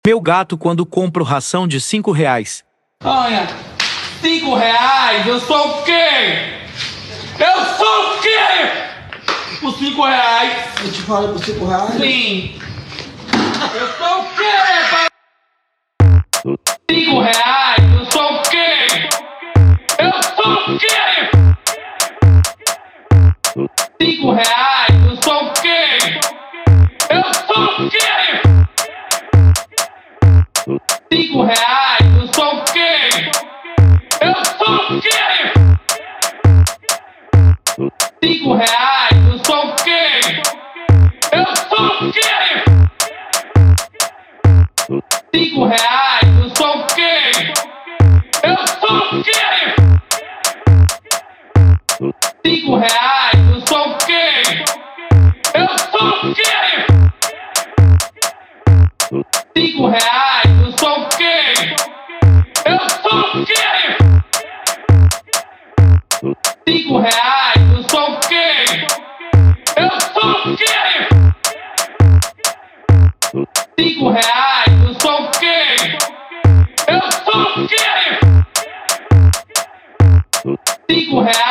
Meu gato quando compro ração de R$ 5. Olha, R$ 5? Eu sou o quê? Eu sou o quê? Por R$ 5? Eu te falei por R$ 5? Sim. Eu sou o quê? R$ 5? Eu sou o quê? Eu sou o quê? R$ 5? Eu sou o quê? Eu sou o quê? R$ 5? Eu sou o quê? Eu sou o quê? R$ 5? Eu sou o quê? Eu sou o quê? R$ 5? Eu sou o quê? Eu sou o quê? R$ 5? Eu sou o quê? Eu sou o quê? R$ 5? Eu sou o quê? Eu sou o quê? R$ 5? Eu sou o quê? Eu sou o quê? R$ 5? Eu sou o quê? Eu sou o quê? R$